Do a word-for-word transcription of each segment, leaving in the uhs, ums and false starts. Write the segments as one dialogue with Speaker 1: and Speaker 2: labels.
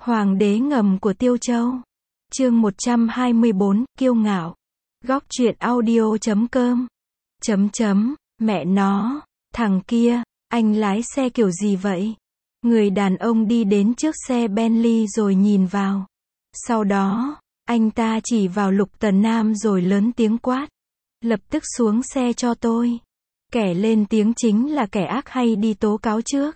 Speaker 1: Hoàng đế ngầm của Tiêu Châu. Chương một trăm hai mươi bốn, kiêu ngạo. Góc truyện audio chấm com. Chấm chấm, mẹ nó, thằng kia, anh lái xe kiểu gì vậy? Người đàn ông đi đến trước xe Bentley rồi nhìn vào. Sau đó, anh ta chỉ vào Lục Tần Nam rồi lớn tiếng quát. Lập tức xuống xe cho tôi. Kẻ lên tiếng chính là kẻ ác hay đi tố cáo trước.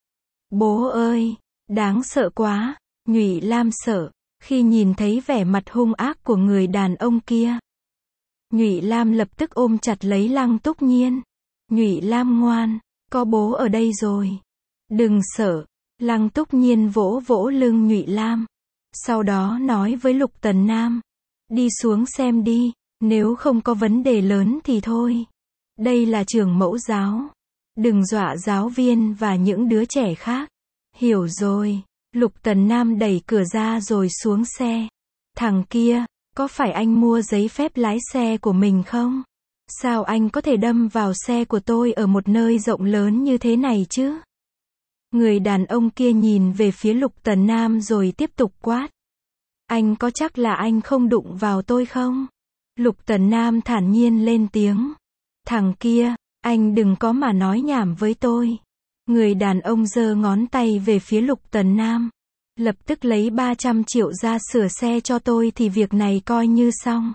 Speaker 1: Bố ơi, đáng sợ quá. Nhụy Lam sợ, khi nhìn thấy vẻ mặt hung ác của người đàn ông kia. Nhụy Lam lập tức ôm chặt lấy Lăng Túc Nhiên. Nhụy Lam ngoan, có bố ở đây rồi. Đừng sợ. Lăng Túc Nhiên vỗ vỗ lưng Nhụy Lam. Sau đó nói với Lục Tần Nam. Đi xuống xem đi, nếu không có vấn đề lớn thì thôi. Đây là trường mẫu giáo. Đừng dọa giáo viên và những đứa trẻ khác. Hiểu rồi. Lục Tần Nam đẩy cửa ra rồi xuống xe. Thằng kia, có phải anh mua giấy phép lái xe của mình không? Sao anh có thể đâm vào xe của tôi ở một nơi rộng lớn như thế này chứ? Người đàn ông kia nhìn về phía Lục Tần Nam rồi tiếp tục quát. Anh có chắc là anh không đụng vào tôi không? Lục Tần Nam thản nhiên lên tiếng. Thằng kia, anh đừng có mà nói nhảm với tôi. Người đàn ông giơ ngón tay về phía Lục Tần Nam. Lập tức lấy ba trăm triệu ra sửa xe cho tôi thì việc này coi như xong.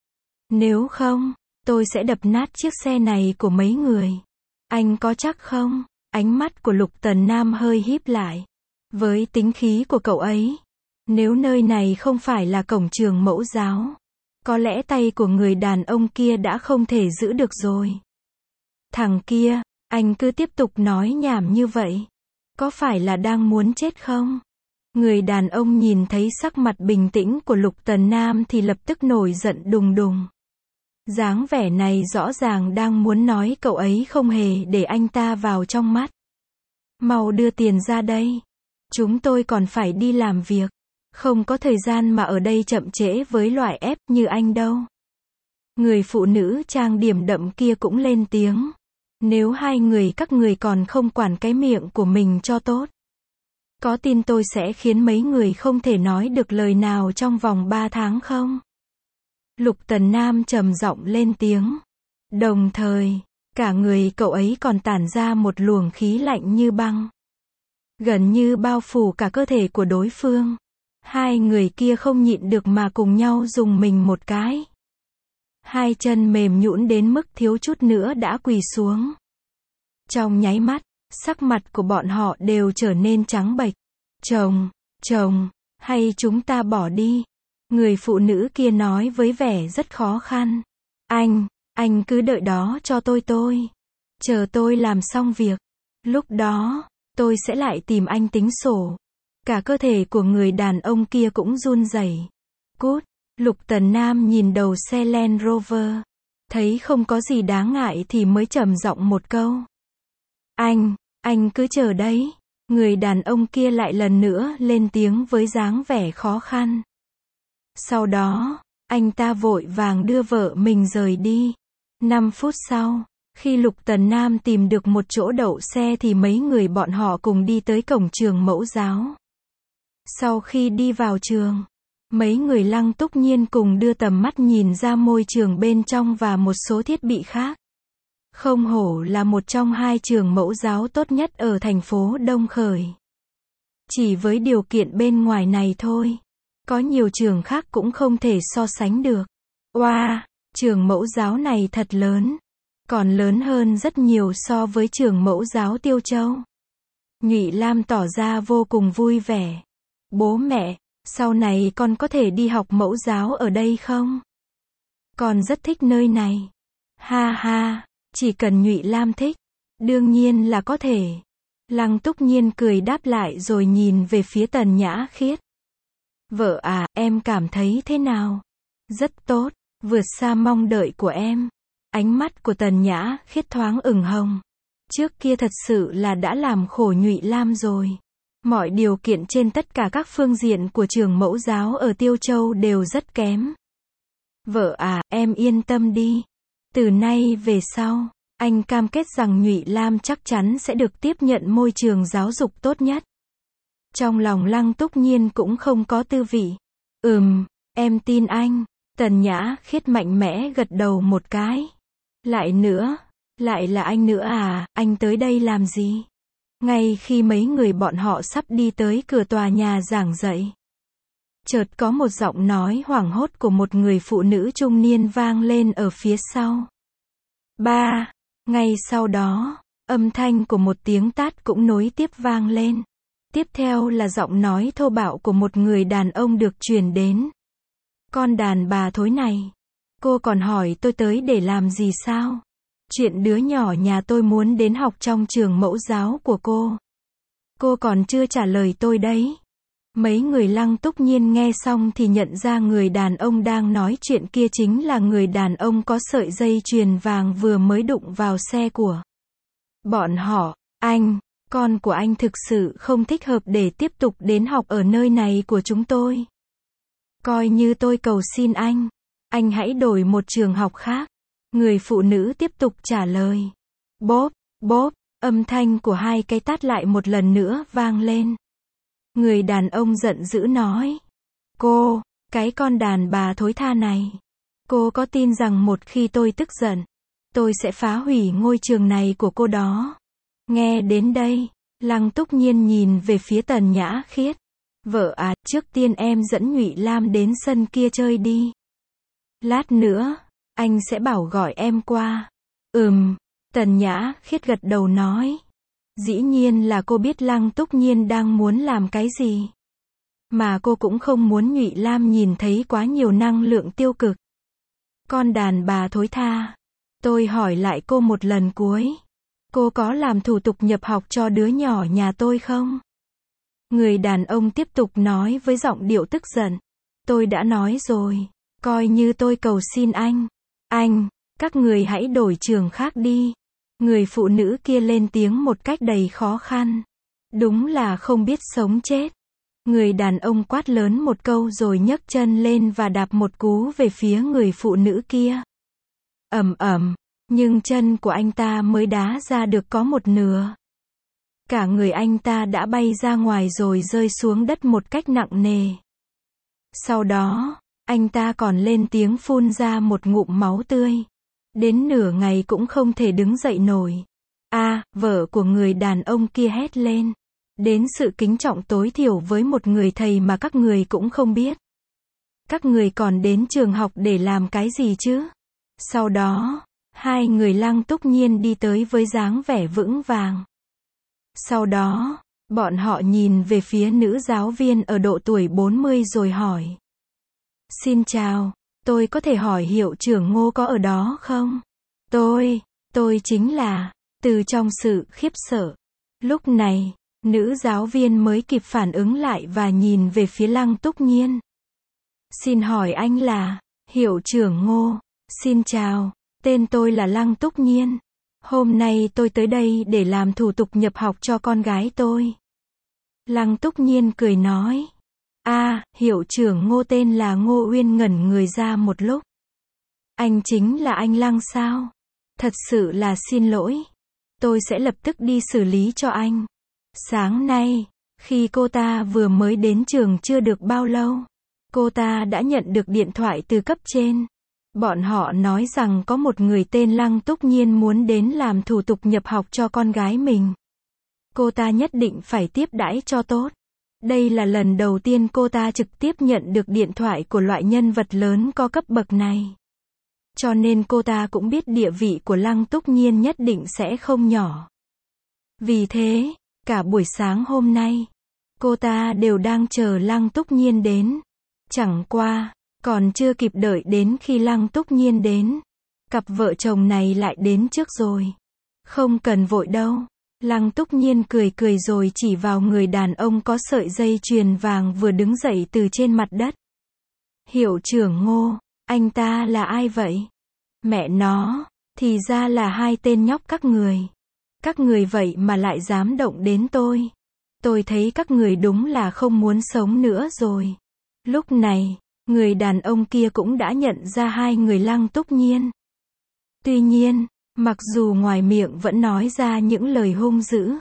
Speaker 1: Nếu không, tôi sẽ đập nát chiếc xe này của mấy người. Anh có chắc không? Ánh mắt của Lục Tần Nam hơi híp lại. Với tính khí của cậu ấy, nếu nơi này không phải là cổng trường mẫu giáo, có lẽ tay của người đàn ông kia đã không thể giữ được rồi. Thằng kia, anh cứ tiếp tục nói nhảm như vậy. Có phải là đang muốn chết không? Người đàn ông nhìn thấy sắc mặt bình tĩnh của Lục Tần Nam thì lập tức nổi giận đùng đùng. Dáng vẻ này rõ ràng đang muốn nói cậu ấy không hề để anh ta vào trong mắt. Mau đưa tiền ra đây. Chúng tôi còn phải đi làm việc. Không có thời gian mà ở đây chậm trễ với loại ép như anh đâu. Người phụ nữ trang điểm đậm kia cũng lên tiếng. Nếu hai người các người còn không quản cái miệng của mình cho tốt, có tin tôi sẽ khiến mấy người không thể nói được lời nào trong vòng ba tháng không? Lục Tần Nam trầm giọng lên tiếng. Đồng thời, cả người cậu ấy còn tản ra một luồng khí lạnh như băng. Gần như bao phủ cả cơ thể của đối phương. Hai người kia không nhịn được mà cùng nhau dùng mình một cái. Hai chân mềm nhũn đến mức thiếu chút nữa đã quỳ xuống. Trong nháy mắt, sắc mặt của bọn họ đều trở nên trắng bệch. Chồng, chồng, hay chúng ta bỏ đi? Người phụ nữ kia nói với vẻ rất khó khăn. Anh, anh cứ đợi đó cho tôi tôi. Chờ tôi làm xong việc. Lúc đó, tôi sẽ lại tìm anh tính sổ. Cả cơ thể của người đàn ông kia cũng run rẩy. Cút. Lục Tần Nam nhìn đầu xe Land Rover. Thấy không có gì đáng ngại thì mới trầm giọng một câu. Anh, anh cứ chờ đấy. Người đàn ông kia lại lần nữa lên tiếng với dáng vẻ khó khăn. Sau đó, anh ta vội vàng đưa vợ mình rời đi. Năm phút sau, khi Lục Tần Nam tìm được một chỗ đậu xe thì mấy người bọn họ cùng đi tới cổng trường mẫu giáo. Sau khi đi vào trường, mấy người Lăng Túc Nhiên cùng đưa tầm mắt nhìn ra môi trường bên trong và một số thiết bị khác. Không hổ là một trong hai trường mẫu giáo tốt nhất ở thành phố Đông Khởi. Chỉ với điều kiện bên ngoài này thôi, có nhiều trường khác cũng không thể so sánh được. Oa, wow, trường mẫu giáo này thật lớn. Còn lớn hơn rất nhiều so với trường mẫu giáo Tiêu Châu. Nhụy Lam tỏ ra vô cùng vui vẻ. Bố mẹ, sau này con có thể đi học mẫu giáo ở đây không? Con rất thích nơi này. Ha ha, chỉ cần Nhụy Lam thích, đương nhiên là có thể. Lăng Túc Nhiên cười đáp lại rồi nhìn về phía Tần Nhã Khiết. Vợ à, em cảm thấy thế nào? Rất tốt, vượt xa mong đợi của em. Ánh mắt của Tần Nhã Khiết thoáng ửng hồng. Trước kia thật sự là đã làm khổ Nhụy Lam rồi. Mọi điều kiện trên tất cả các phương diện của trường mẫu giáo ở Tiêu Châu đều rất kém. Vợ à, em yên tâm đi. Từ nay về sau, anh cam kết rằng Nhụy Lam chắc chắn sẽ được tiếp nhận môi trường giáo dục tốt nhất. Trong lòng Lăng Túc Nhiên cũng không có tư vị. Ừm, em tin anh. Tần Nhã Khiết mạnh mẽ gật đầu một cái. Lại nữa, lại là anh nữa à, anh tới đây làm gì? Ngay khi mấy người bọn họ sắp đi tới cửa tòa nhà giảng dạy, chợt có một giọng nói hoảng hốt của một người phụ nữ trung niên vang lên ở phía sau. Ba, ngay sau đó, âm thanh của một tiếng tát cũng nối tiếp vang lên. Tiếp theo là giọng nói thô bạo của một người đàn ông được truyền đến. Con đàn bà thối này, cô còn hỏi tôi tới để làm gì sao? Chuyện đứa nhỏ nhà tôi muốn đến học trong trường mẫu giáo của cô. Cô còn chưa trả lời tôi đấy. Mấy người Lăng Túc Nhiên nghe xong thì nhận ra người đàn ông đang nói chuyện kia chính là người đàn ông có sợi dây chuyền vàng vừa mới đụng vào xe của bọn họ. Anh, con của anh thực sự không thích hợp để tiếp tục đến học ở nơi này của chúng tôi. Coi như tôi cầu xin anh, anh hãy đổi một trường học khác. Người phụ nữ tiếp tục trả lời. Bốp, bốp, âm thanh của hai cái tát lại một lần nữa vang lên. Người đàn ông giận dữ nói. Cô, cái con đàn bà thối tha này. Cô có tin rằng một khi tôi tức giận, tôi sẽ phá hủy ngôi trường này của cô đó. Nghe đến đây, Lăng Túc Nhiên nhìn về phía Tần Nhã Khiết. Vợ à, trước tiên em dẫn Nhụy Lam đến sân kia chơi đi. Lát nữa, anh sẽ bảo gọi em qua. Ừm, Tần Nhã Khiết gật đầu nói. Dĩ nhiên là cô biết Lăng Túc Nhiên đang muốn làm cái gì. Mà cô cũng không muốn Nhụy Lam nhìn thấy quá nhiều năng lượng tiêu cực. Con đàn bà thối tha. Tôi hỏi lại cô một lần cuối. Cô có làm thủ tục nhập học cho đứa nhỏ nhà tôi không? Người đàn ông tiếp tục nói với giọng điệu tức giận. Tôi đã nói rồi. Coi như tôi cầu xin anh. Anh, các người hãy đổi trường khác đi. Người phụ nữ kia lên tiếng một cách đầy khó khăn. Đúng là không biết sống chết. Người đàn ông quát lớn một câu rồi nhấc chân lên và đạp một cú về phía người phụ nữ kia. Ầm ầm, nhưng chân của anh ta mới đá ra được có một nửa. Cả người anh ta đã bay ra ngoài rồi rơi xuống đất một cách nặng nề. Sau đó, anh ta còn lên tiếng phun ra một ngụm máu tươi. Đến nửa ngày cũng không thể đứng dậy nổi. A, à, vợ của người đàn ông kia hét lên. Đến sự kính trọng tối thiểu với một người thầy mà các người cũng không biết. Các người còn đến trường học để làm cái gì chứ? Sau đó, hai người Lăng Túc Nhiên đi tới với dáng vẻ vững vàng. Sau đó, bọn họ nhìn về phía nữ giáo viên ở độ tuổi bốn mươi rồi hỏi. Xin chào, tôi có thể hỏi hiệu trưởng Ngô có ở đó không? Tôi, tôi chính là, từ trong sự khiếp sợ. Lúc này, nữ giáo viên mới kịp phản ứng lại và nhìn về phía Lăng Túc Nhiên. Xin hỏi anh là, hiệu trưởng Ngô, xin chào, tên tôi là Lăng Túc Nhiên. Hôm nay tôi tới đây để làm thủ tục nhập học cho con gái tôi. Lăng Túc Nhiên cười nói. A, à, hiệu trưởng Ngô tên là Ngô Uyên ngẩn người ra một lúc. Anh chính là anh Lăng sao? Thật sự là xin lỗi. Tôi sẽ lập tức đi xử lý cho anh. Sáng nay, khi cô ta vừa mới đến trường chưa được bao lâu, cô ta đã nhận được điện thoại từ cấp trên. Bọn họ nói rằng có một người tên Lăng Túc Nhiên muốn đến làm thủ tục nhập học cho con gái mình. Cô ta nhất định phải tiếp đãi cho tốt. Đây là lần đầu tiên cô ta trực tiếp nhận được điện thoại của loại nhân vật lớn có cấp bậc này. Cho nên cô ta cũng biết địa vị của Lăng Túc Nhiên nhất định sẽ không nhỏ. Vì thế, cả buổi sáng hôm nay, cô ta đều đang chờ Lăng Túc Nhiên đến. Chẳng qua, còn chưa kịp đợi đến khi Lăng Túc Nhiên đến, cặp vợ chồng này lại đến trước rồi. Không cần vội đâu. Lăng Túc Nhiên cười cười rồi chỉ vào người đàn ông có sợi dây chuyền vàng vừa đứng dậy từ trên mặt đất. Hiệu trưởng Ngô, anh ta là ai vậy? Mẹ nó, thì ra là hai tên nhóc các người. Các người vậy mà lại dám động đến tôi. Tôi thấy các người đúng là không muốn sống nữa rồi. Lúc này, người đàn ông kia cũng đã nhận ra hai người Lăng Túc Nhiên. Tuy nhiên, mặc dù ngoài miệng vẫn nói ra những lời hung dữ,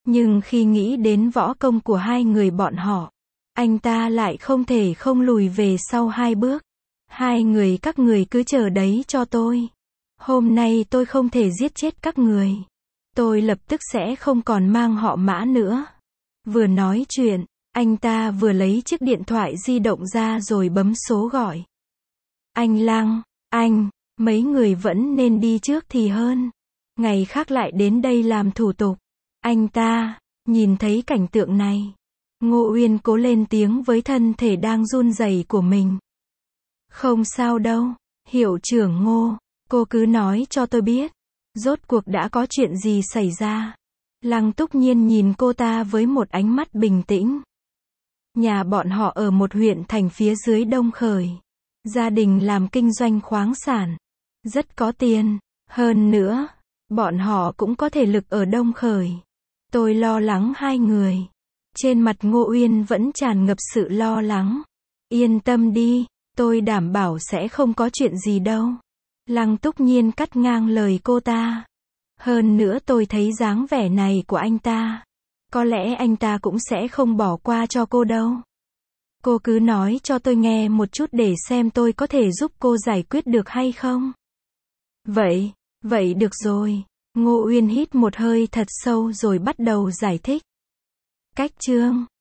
Speaker 1: Nhưng khi nghĩ đến võ công của hai người bọn họ, anh ta lại không thể không lùi về sau hai bước. Hai người các người cứ chờ đấy cho tôi. Hôm nay tôi không thể giết chết các người. Tôi lập tức sẽ không còn mang họ Mã nữa. Vừa nói chuyện, anh ta vừa lấy chiếc điện thoại di động ra rồi bấm số gọi. Anh Lăng, anh, mấy người vẫn nên đi trước thì hơn. Ngày khác lại đến đây làm thủ tục. Anh ta, nhìn thấy cảnh tượng này. Ngô Uyên cố lên tiếng với thân thể đang run rẩy của mình. Không sao đâu, hiệu trưởng Ngô, cô cứ nói cho tôi biết. Rốt cuộc đã có chuyện gì xảy ra? Lăng Túc Nhiên nhìn cô ta với một ánh mắt bình tĩnh. Nhà bọn họ ở một huyện thành phía dưới Đông Khởi. Gia đình làm kinh doanh khoáng sản. Rất có tiền. Hơn nữa, bọn họ cũng có thể lực ở Đông Khởi. Tôi lo lắng hai người. Trên mặt Ngô Uyên vẫn tràn ngập sự lo lắng. Yên tâm đi, tôi đảm bảo sẽ không có chuyện gì đâu. Lăng Túc Nhiên cắt ngang lời cô ta. Hơn nữa tôi thấy dáng vẻ này của anh ta. Có lẽ anh ta cũng sẽ không bỏ qua cho cô đâu. Cô cứ nói cho tôi nghe một chút để xem tôi có thể giúp cô giải quyết được hay không. Vậy, vậy được rồi. Ngô Uyên hít một hơi thật sâu rồi bắt đầu giải thích. Cách chương